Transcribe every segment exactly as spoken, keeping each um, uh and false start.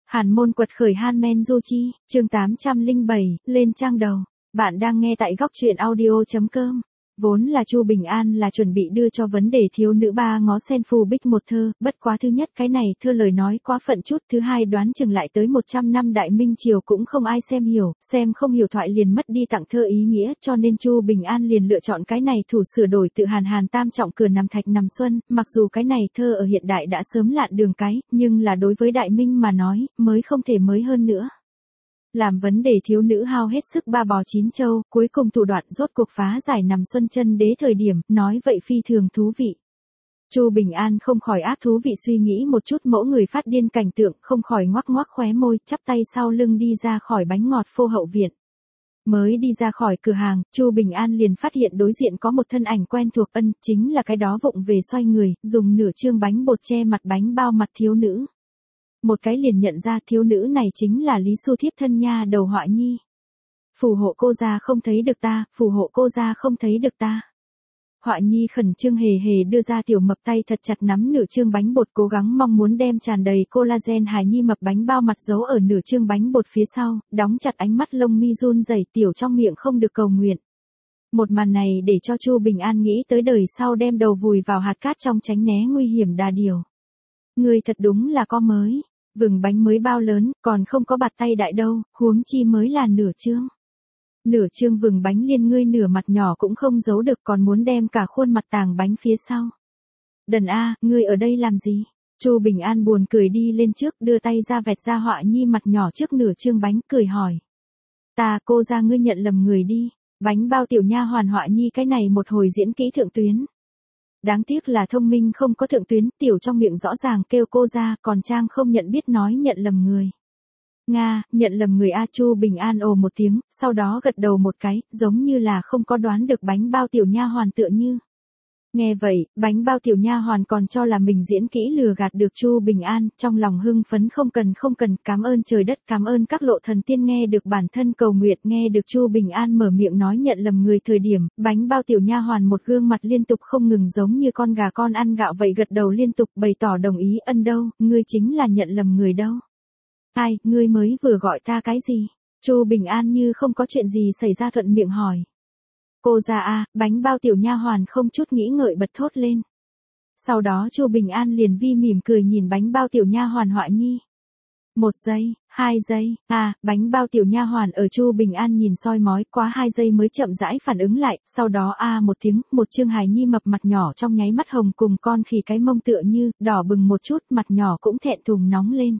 Hàn môn quật khởi Han Du Chi, chương tám trăm lẻ bảy, lên trang đầu. Bạn đang nghe tại góc truyện audio.com. Vốn là Chu Bình An là chuẩn bị đưa cho vấn đề thiếu nữ ba ngó sen phù bích một thơ, bất quá thứ nhất cái này thơ lời nói quá phận chút, thứ hai đoán chừng lại tới một trăm năm Đại Minh Triều cũng không ai xem hiểu, xem không hiểu thoại liền mất đi tặng thơ ý nghĩa, cho nên Chu Bình An liền lựa chọn cái này thủ sửa đổi tự Hàn Hàn tam trọng cửa nằm thạch nằm xuân, mặc dù cái này thơ ở hiện đại đã sớm lạn đường cái, nhưng là đối với Đại Minh mà nói, mới không thể mới hơn nữa. Làm vấn đề thiếu nữ hao hết sức ba bò chín châu, cuối cùng thủ đoạn rốt cuộc phá giải nằm xuân chân đế thời điểm, nói vậy phi thường thú vị. Chu Bình An không khỏi ác thú vị suy nghĩ một chút mẫu người phát điên cảnh tượng, không khỏi ngoắc ngoắc khóe môi, chắp tay sau lưng đi ra khỏi bánh ngọt phô hậu viện. Mới đi ra khỏi cửa hàng, Chu Bình An liền phát hiện đối diện có một thân ảnh quen thuộc, ân, chính là cái đó vụng về xoay người, dùng nửa trương bánh bột che mặt bánh bao mặt thiếu nữ. Một cái liền nhận ra thiếu nữ này chính là Lý Xu thiếp thân nha đầu Họa Nhi. Phù hộ cô ra không thấy được ta, phù hộ cô ra không thấy được ta. Họa Nhi khẩn trương hề hề đưa ra tiểu mập tay thật chặt nắm nửa trương bánh bột, cố gắng mong muốn đem tràn đầy collagen hài nhi mập bánh bao mặt giấu ở nửa trương bánh bột phía sau, đóng chặt ánh mắt lông mi run rẩy, tiểu trong miệng không được cầu nguyện. Một màn này để cho Chu Bình An nghĩ tới đời sau đem đầu vùi vào hạt cát trong tránh né nguy hiểm đà điều. Người thật đúng là có mới, vừng bánh mới bao lớn, còn không có bạt tay đại đâu, huống chi mới là nửa trương. Nửa trương vừng bánh liên ngươi nửa mặt nhỏ cũng không giấu được, còn muốn đem cả khuôn mặt tàng bánh phía sau. Đần A, ngươi ở đây làm gì? Chu Bình An buồn cười đi lên trước, đưa tay ra vẹt ra Họa Nhi mặt nhỏ trước nửa trương bánh, cười hỏi. Ta, cô ra ngươi nhận lầm người đi, bánh bao tiểu nha hoàn Họa Nhi cái này một hồi diễn kỹ thượng tuyến. Đáng tiếc là thông minh không có thượng tuyến, tiểu trong miệng rõ ràng kêu cô ra, còn trang không nhận biết nói nhận lầm người. Nga, nhận lầm người A. Chu Bình An ồ một tiếng, sau đó gật đầu một cái, giống như là không có đoán được bánh bao tiểu nha hoàn tựa như. Nghe vậy, bánh bao tiểu nha hoàn còn cho là mình diễn kỹ lừa gạt được Chu Bình An, trong lòng hưng phấn không cần không cần, cảm ơn trời đất, cảm ơn các lộ thần tiên. Nghe được bản thân cầu nguyện, nghe được Chu Bình An mở miệng nói nhận lầm người thời điểm, bánh bao tiểu nha hoàn một gương mặt liên tục không ngừng giống như con gà con ăn gạo vậy, gật đầu liên tục bày tỏ đồng ý. Ân đâu, ngươi chính là nhận lầm người đâu. Ai, ngươi mới vừa gọi ta cái gì? Chu Bình An như không có chuyện gì xảy ra thuận miệng hỏi. Cô ra a, bánh bao tiểu nha hoàn không chút nghĩ ngợi bật thốt lên. Sau đó Chu Bình An liền vi mỉm cười nhìn bánh bao tiểu nha hoàn Họa Nhi. Một giây, hai giây, à, bánh bao tiểu nha hoàn ở Chu Bình An nhìn soi mói quá hai giây mới chậm rãi phản ứng lại, sau đó a à một tiếng, một trương hài nhi mập mặt nhỏ trong nháy mắt hồng cùng con khỉ cái mông tựa như, đỏ bừng một chút, mặt nhỏ cũng thẹn thùng nóng lên.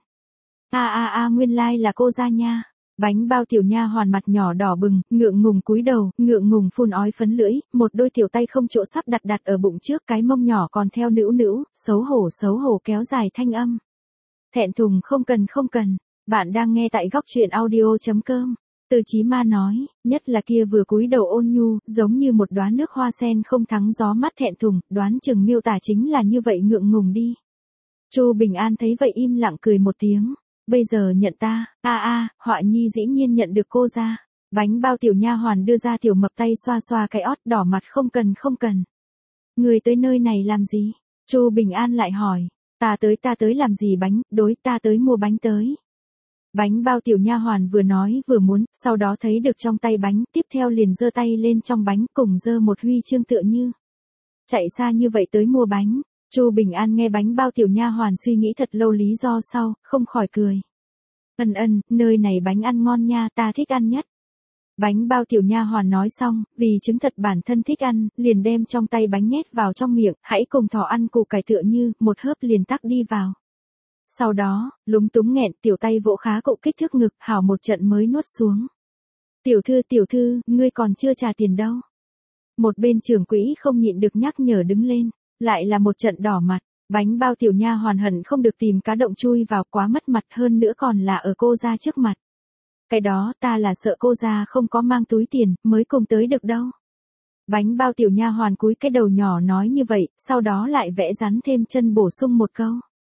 A a a nguyên lai like là cô ra nha. Bánh bao tiểu nha hoàn mặt nhỏ đỏ bừng, ngượng ngùng cúi đầu, ngượng ngùng phun ói phấn lưỡi, một đôi tiểu tay không chỗ sắp đặt đặt ở bụng trước, cái mông nhỏ còn theo nữu nữu, xấu hổ xấu hổ kéo dài thanh âm. Thẹn thùng không cần không cần, bạn đang nghe tại góc truyện audio.com. Từ Chí Ma nói, nhất là kia vừa cúi đầu ôn nhu, giống như một đóa nước hoa sen không thắng gió mắt thẹn thùng, đoán chừng miêu tả chính là như vậy ngượng ngùng đi. Chu Bình An thấy vậy im lặng cười một tiếng. Bây giờ nhận ta, a a, Họa Nhi dĩ nhiên nhận được cô ra. Bánh bao tiểu nha hoàn đưa ra tiểu mập tay xoa xoa cái ót, đỏ mặt không cần không cần. Người tới nơi này làm gì? Chu Bình An lại hỏi. Ta tới ta tới làm gì bánh, đối ta tới mua bánh tới. Bánh bao tiểu nha hoàn vừa nói vừa muốn, sau đó thấy được trong tay bánh, tiếp theo liền giơ tay lên trong bánh, cùng giơ một huy chương tựa như. Chạy xa như vậy tới mua bánh. Chu Bình An nghe bánh bao tiểu nha hoàn suy nghĩ thật lâu lý do sau, không khỏi cười. Ân ân, nơi này bánh ăn ngon nha, ta thích ăn nhất. Bánh bao tiểu nha hoàn nói xong, vì chứng thật bản thân thích ăn, liền đem trong tay bánh nhét vào trong miệng, hãy cùng thỏ ăn củ cải tựa như, một hớp liền tắc đi vào. Sau đó, lúng túng nghẹn, tiểu tay vỗ khá cụ kích thước ngực, hảo một trận mới nuốt xuống. Tiểu thư tiểu thư, ngươi còn chưa trả tiền đâu. Một bên trưởng quỹ không nhịn được nhắc nhở đứng lên. Lại là một trận đỏ mặt, bánh bao tiểu nha hoàn hận không được tìm cá động chui vào, quá mất mặt, hơn nữa còn là ở cô ra trước mặt. Cái đó ta là sợ cô ra không có mang túi tiền, mới cùng tới được đâu. Bánh bao tiểu nha hoàn cúi cái đầu nhỏ nói như vậy, sau đó lại vẽ rắn thêm chân bổ sung một câu.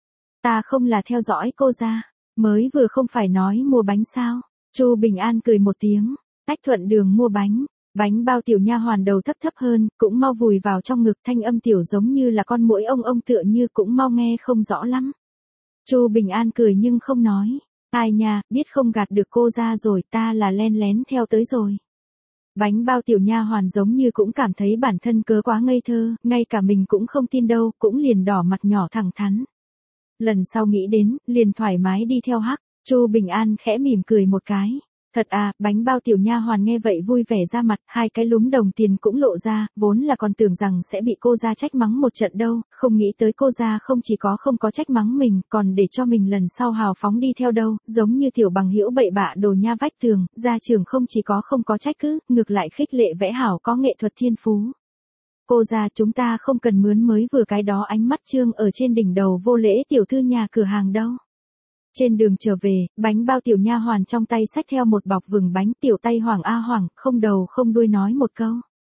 Ta không là theo dõi cô ra, mới vừa không phải nói mua bánh sao. Chu Bình An cười một tiếng, tách thuận đường mua bánh. Bánh bao tiểu nha hoàn đầu thấp thấp hơn, cũng mau vùi vào trong ngực, thanh âm tiểu giống như là con muỗi ông ông tựa như cũng mau nghe không rõ lắm. Chu Bình An cười nhưng không nói. Ai nha, biết không gạt được cô ra rồi, ta là len lén theo tới rồi. Bánh bao tiểu nha hoàn giống như cũng cảm thấy bản thân cớ quá ngây thơ, ngay cả mình cũng không tin đâu, cũng liền đỏ mặt nhỏ thẳng thắn. Lần sau nghĩ đến, liền thoải mái đi theo hắc, Chu Bình An khẽ mỉm cười một cái. Thật à, bánh bao tiểu nha hoàn nghe vậy vui vẻ ra mặt, hai cái lúm đồng tiền cũng lộ ra, vốn là còn tưởng rằng sẽ bị cô ra trách mắng một trận đâu, không nghĩ tới cô ra không chỉ có không có trách mắng mình, còn để cho mình lần sau hào phóng đi theo đâu, giống như tiểu bằng hữu bậy bạ đồ nha vách tường, gia trưởng không chỉ có không có trách cứ, ngược lại khích lệ vẽ hảo có nghệ thuật thiên phú. Cô ra chúng ta không cần mướn mới vừa cái đó ánh mắt trương ở trên đỉnh đầu vô lễ tiểu thư nhà cửa hàng đâu. Trên đường trở về, bánh bao tiểu nha hoàn trong tay xách theo một bọc vừng bánh tiểu tay Hoàng A Hoàng, không đầu không đuôi nói một câu.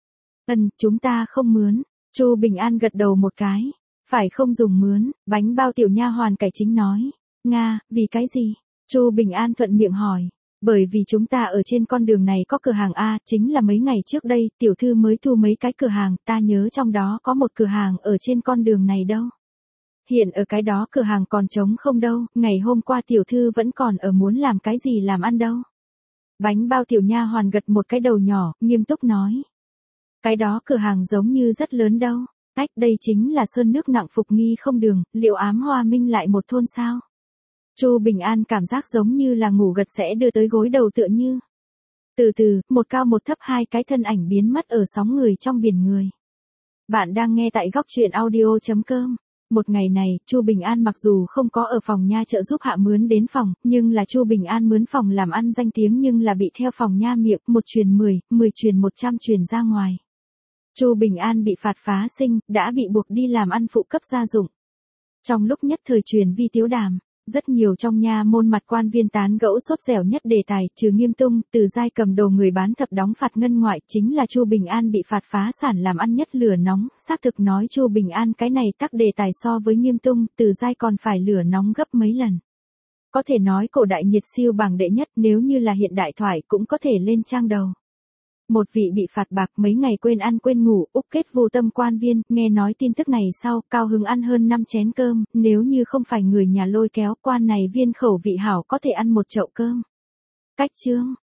Ừm, chúng ta không mướn. Chu Bình An gật đầu một cái. Phải không dùng mướn, bánh bao tiểu nha hoàn cải chính nói. Nga, vì cái gì? Chu Bình An thuận miệng hỏi. Bởi vì chúng ta ở trên con đường này có cửa hàng A, chính là mấy ngày trước đây, tiểu thư mới thu mấy cái cửa hàng, ta nhớ trong đó có một cửa hàng ở trên con đường này đâu. Hiện ở cái đó cửa hàng còn trống không đâu, ngày hôm qua tiểu thư vẫn còn ở muốn làm cái gì làm ăn đâu. Bánh bao tiểu nha hoàn gật một cái đầu nhỏ, nghiêm túc nói. Cái đó cửa hàng giống như rất lớn đâu. Ách, đây chính là sơn nước nặng phục nghi không đường, liệu ám hoa minh lại một thôn sao? Chu Bình An cảm giác giống như là ngủ gật sẽ đưa tới gối đầu tựa như. Từ từ, một cao một thấp hai cái thân ảnh biến mất ở sóng người trong biển người. Bạn đang nghe tại góc truyện audio chấm com. Một ngày này, Chu Bình An mặc dù không có ở phòng nha trợ giúp hạ mướn đến phòng, nhưng là Chu Bình An mướn phòng làm ăn danh tiếng nhưng là bị theo phòng nha miệng, một truyền mười, mười truyền một trăm truyền ra ngoài. Chu Bình An bị phạt phá sinh, đã bị buộc đi làm ăn phụ cấp gia dụng. Trong lúc nhất thời truyền vi tiếu đàm, rất nhiều trong nha môn mặt quan viên tán gẫu sốt dẻo nhất đề tài, trừ Nghiêm Tung, Từ Giai cầm đầu người bán thập đóng phạt ngân ngoại, chính là Chu Bình An bị phạt phá sản làm ăn nhất lửa nóng, xác thực nói Chu Bình An cái này tắc đề tài so với Nghiêm Tung, Từ Giai còn phải lửa nóng gấp mấy lần. Có thể nói cổ đại nhiệt siêu bảng đệ nhất, nếu như là hiện đại thoại cũng có thể lên trang đầu. Một vị bị phạt bạc mấy ngày quên ăn quên ngủ, úc kết vô tâm quan viên, nghe nói tin tức này sau, cao hứng ăn hơn năm chén cơm, nếu như không phải người nhà lôi kéo, quan này viên khẩu vị hảo có thể ăn một chậu cơm. Cách chương